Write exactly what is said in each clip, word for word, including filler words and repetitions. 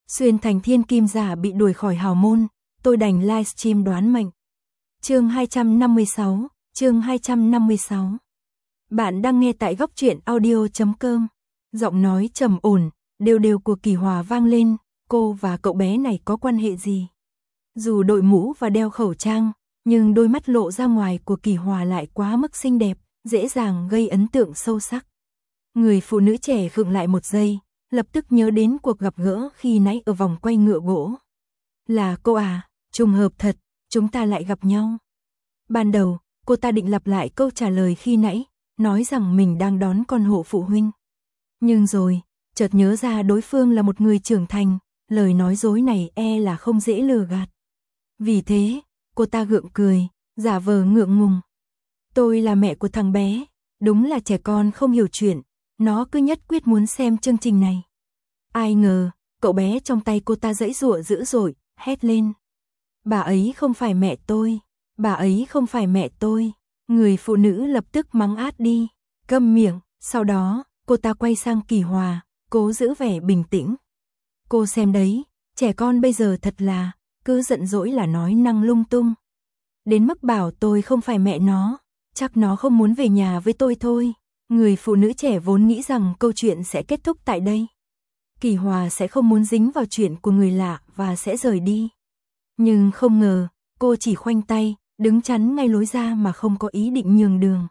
Xuyên thành thiên kim giả bị đuổi khỏi hào môn, tôi đành livestream đoán mệnh. Chương hai trăm năm mươi sáu, chương hai trăm năm mươi sáu. Bạn đang nghe tại góc truyện audio chấm com. Giọng nói trầm ổn, đều đều của Kỳ Hòa vang lên, cô và cậu bé này có quan hệ gì? Dù đội mũ và đeo khẩu trang, nhưng đôi mắt lộ ra ngoài của Kỳ Hòa lại quá mức xinh đẹp, dễ dàng gây ấn tượng sâu sắc. Người phụ nữ trẻ khựng lại một giây, lập tức nhớ đến cuộc gặp gỡ khi nãy ở vòng quay ngựa gỗ. Là cô à, trùng hợp thật, chúng ta lại gặp nhau. Ban đầu, cô ta định lặp lại câu trả lời khi nãy, nói rằng mình đang đón con hộ phụ huynh. Nhưng rồi, chợt nhớ ra đối phương là một người trưởng thành, lời nói dối này e là không dễ lừa gạt. Vì thế, cô ta gượng cười, giả vờ ngượng ngùng. Tôi là mẹ của thằng bé, đúng là trẻ con không hiểu chuyện, nó cứ nhất quyết muốn xem chương trình này. Ai ngờ, cậu bé trong tay cô ta giãy giụa dữ dội, hét lên. Bà ấy không phải mẹ tôi, bà ấy không phải mẹ tôi. Người phụ nữ lập tức mắng át đi, câm miệng, sau đó, cô ta quay sang Kỳ Hòa, cố giữ vẻ bình tĩnh. Cô xem đấy, trẻ con bây giờ thật là, cứ giận dỗi là nói năng lung tung. Đến mức bảo tôi không phải mẹ nó, chắc nó không muốn về nhà với tôi thôi. Người phụ nữ trẻ vốn nghĩ rằng câu chuyện sẽ kết thúc tại đây. Kỳ Hòa sẽ không muốn dính vào chuyện của người lạ và sẽ rời đi. Nhưng không ngờ, cô chỉ khoanh tay, đứng chắn ngay lối ra mà không có ý định nhường đường.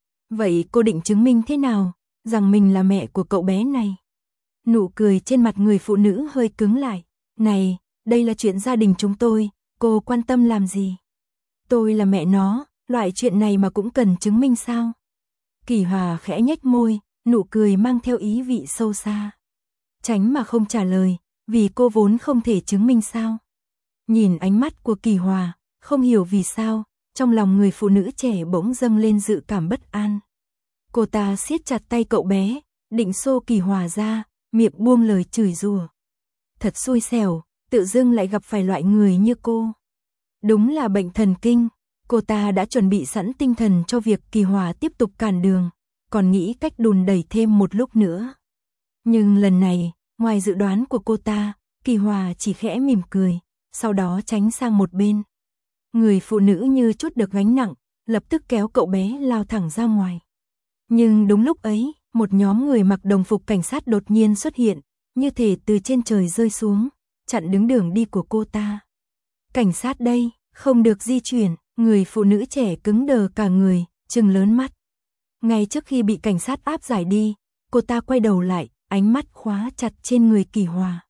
Vậy cô định chứng minh thế nào, rằng mình là mẹ của cậu bé này? Nụ cười trên mặt người phụ nữ hơi cứng lại. Này, đây là chuyện gia đình chúng tôi, cô quan tâm làm gì? Tôi là mẹ nó, loại chuyện này mà cũng cần chứng minh sao? Kỳ Hòa khẽ nhếch môi, nụ cười mang theo ý vị sâu xa. Tránh mà không trả lời, vì cô vốn không thể chứng minh sao. Nhìn ánh mắt của Kỳ Hòa, không hiểu vì sao, trong lòng người phụ nữ trẻ bỗng dâng lên dự cảm bất an. Cô ta siết chặt tay cậu bé, định xô Kỳ Hòa ra, miệng buông lời chửi rủa. Thật xui xẻo, tự dưng lại gặp phải loại người như cô. Đúng là bệnh thần kinh. Cô ta đã chuẩn bị sẵn tinh thần cho việc Kỳ Hòa tiếp tục cản đường, còn nghĩ cách đùn đẩy thêm một lúc nữa. Nhưng lần này, ngoài dự đoán của cô ta, Kỳ Hòa chỉ khẽ mỉm cười, sau đó tránh sang một bên. Người phụ nữ như chút được gánh nặng, lập tức kéo cậu bé lao thẳng ra ngoài. Nhưng đúng lúc ấy, một nhóm người mặc đồng phục cảnh sát đột nhiên xuất hiện, như thể từ trên trời rơi xuống, chặn đứng đường đi của cô ta. Cảnh sát đây, không được di chuyển. Người phụ nữ trẻ cứng đờ cả người, trừng lớn mắt. Ngay trước khi bị cảnh sát áp giải đi, cô ta quay đầu lại, ánh mắt khóa chặt trên người Kỳ Hòa.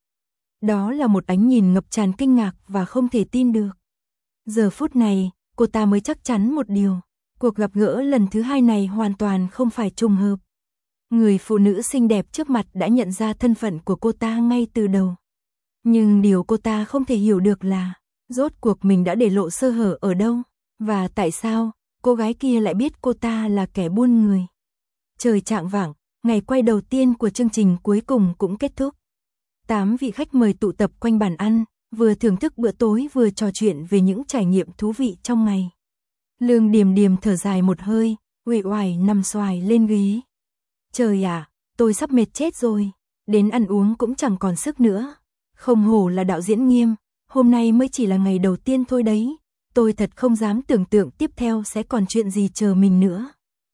Đó là một ánh nhìn ngập tràn kinh ngạc và không thể tin được. Giờ phút này, cô ta mới chắc chắn một điều. Cuộc gặp gỡ lần thứ hai này hoàn toàn không phải trùng hợp. Người phụ nữ xinh đẹp trước mặt đã nhận ra thân phận của cô ta ngay từ đầu. Nhưng điều cô ta không thể hiểu được là, rốt cuộc mình đã để lộ sơ hở ở đâu? Và tại sao, cô gái kia lại biết cô ta là kẻ buôn người? Trời chạng vạng, ngày quay đầu tiên của chương trình cuối cùng cũng kết thúc. Tám vị khách mời tụ tập quanh bàn ăn, vừa thưởng thức bữa tối vừa trò chuyện về những trải nghiệm thú vị trong ngày. Lương Điềm Điềm thở dài một hơi, uể oải nằm xoài lên ghế. Trời ạ, tôi sắp mệt chết rồi, đến ăn uống cũng chẳng còn sức nữa. Không hổ là đạo diễn Nghiêm, hôm nay mới chỉ là ngày đầu tiên thôi đấy. Tôi thật không dám tưởng tượng tiếp theo sẽ còn chuyện gì chờ mình nữa.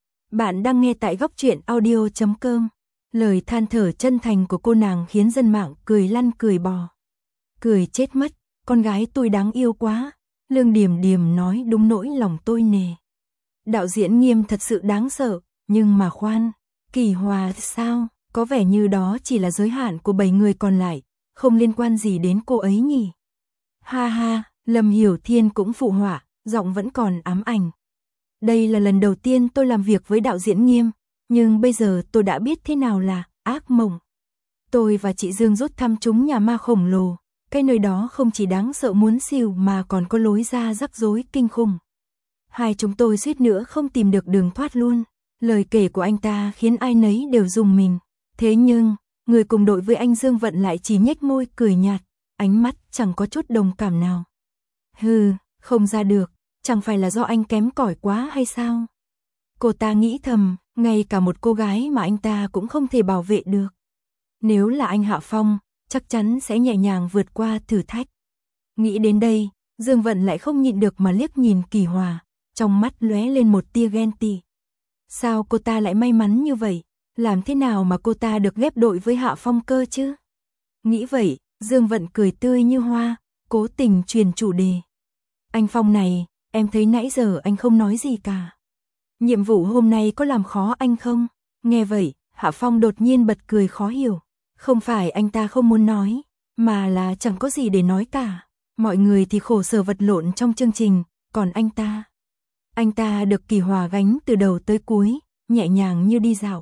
Bạn đang nghe tại góc truyện audio chấm com. Lời than thở chân thành của cô nàng khiến dân mạng cười lăn cười bò. Cười chết mất, con gái tôi đáng yêu quá. Lương Điềm Điềm nói đúng nỗi lòng tôi nề. Đạo diễn Nghiêm thật sự đáng sợ, nhưng mà khoan, Kỳ Hòa sao, có vẻ như đó chỉ là giới hạn của bảy người còn lại, không liên quan gì đến cô ấy nhỉ. Ha ha. Lâm Hiểu Thiên cũng phụ họa, giọng vẫn còn ám ảnh. Đây là lần đầu tiên tôi làm việc với đạo diễn Nghiêm, nhưng bây giờ tôi đã biết thế nào là ác mộng. Tôi và chị Dương rút thăm trúng nhà ma khổng lồ, cái nơi đó không chỉ đáng sợ muốn xỉu mà còn có lối ra rắc rối kinh khủng. Hai chúng tôi suýt nữa không tìm được đường thoát luôn. Lời kể của anh ta khiến ai nấy đều rùng mình. Thế nhưng, người cùng đội với anh Dương Vận lại chỉ nhếch môi cười nhạt, ánh mắt chẳng có chút đồng cảm nào. Hừ, không ra được, chẳng phải là do anh kém cỏi quá hay sao? Cô ta nghĩ thầm, ngay cả một cô gái mà anh ta cũng không thể bảo vệ được. Nếu là anh Hạ Phong, chắc chắn sẽ nhẹ nhàng vượt qua thử thách. Nghĩ đến đây, Dương Vận lại không nhịn được mà liếc nhìn Kỳ Hòa, trong mắt lóe lên một tia ghen tị. Sao cô ta lại may mắn như vậy? Làm thế nào mà cô ta được ghép đội với Hạ Phong cơ chứ? Nghĩ vậy, Dương Vận cười tươi như hoa, cố tình truyền chủ đề. Anh Phong này, em thấy nãy giờ anh không nói gì cả. Nhiệm vụ hôm nay có làm khó anh không? Nghe vậy, Hạ Phong đột nhiên bật cười khó hiểu. Không phải anh ta không muốn nói, mà là chẳng có gì để nói cả. Mọi người thì khổ sở vật lộn trong chương trình, còn anh ta... Anh ta được Kỳ Hòa gánh từ đầu tới cuối, nhẹ nhàng như đi dạo.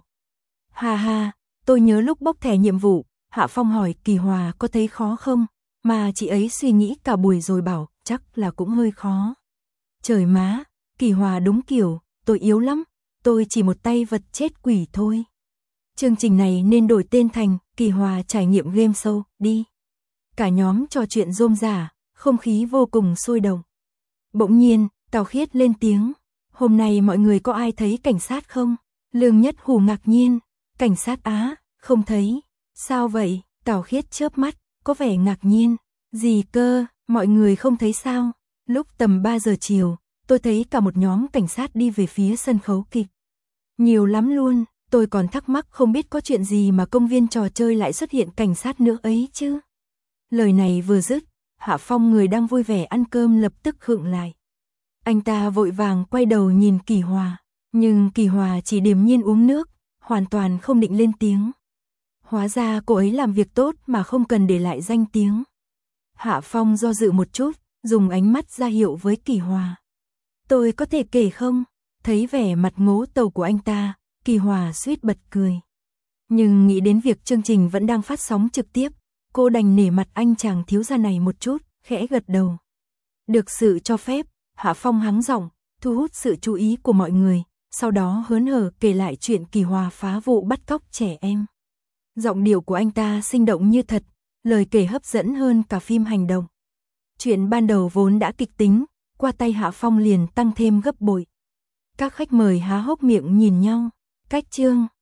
Ha ha, tôi nhớ lúc bốc thẻ nhiệm vụ, Hạ Phong hỏi Kỳ Hòa có thấy khó không, mà chị ấy suy nghĩ cả buổi rồi bảo chắc là cũng hơi khó. Trời má, Kỳ Hòa đúng kiểu, tôi yếu lắm, tôi chỉ một tay vật chết quỷ thôi. Chương trình này nên đổi tên thành Kỳ Hòa trải nghiệm game show đi. Cả nhóm trò chuyện rôm rả, không khí vô cùng sôi động. Bỗng nhiên, Tào Khiết lên tiếng, hôm nay mọi người có ai thấy cảnh sát không? Lương Nhất Hủ ngạc nhiên, cảnh sát á, không thấy. Sao vậy? Tào Khiết chớp mắt, có vẻ ngạc nhiên. Gì cơ, mọi người không thấy sao? Lúc tầm ba giờ chiều, tôi thấy cả một nhóm cảnh sát đi về phía sân khấu kịch. Nhiều lắm luôn, tôi còn thắc mắc không biết có chuyện gì mà công viên trò chơi lại xuất hiện cảnh sát nữa ấy chứ. Lời này vừa dứt, Hạ Phong người đang vui vẻ ăn cơm lập tức khựng lại. Anh ta vội vàng quay đầu nhìn Kỳ Hòa, nhưng Kỳ Hòa chỉ điềm nhiên uống nước, hoàn toàn không định lên tiếng. Hóa ra cô ấy làm việc tốt mà không cần để lại danh tiếng. Hạ Phong do dự một chút, dùng ánh mắt ra hiệu với Kỳ Hòa. Tôi có thể kể không? Thấy vẻ mặt ngố tàu của anh ta, Kỳ Hòa suýt bật cười. Nhưng nghĩ đến việc chương trình vẫn đang phát sóng trực tiếp, cô đành nể mặt anh chàng thiếu gia này một chút, khẽ gật đầu. Được sự cho phép, Hạ Phong hắng giọng, thu hút sự chú ý của mọi người, sau đó hớn hở kể lại chuyện Kỳ Hòa phá vụ bắt cóc trẻ em. Giọng điệu của anh ta sinh động như thật, lời kể hấp dẫn hơn cả phim hành động. Chuyện ban đầu vốn đã kịch tính, qua tay Hạ Phong liền tăng thêm gấp bội. Các khách mời há hốc miệng nhìn nhau. Cách chương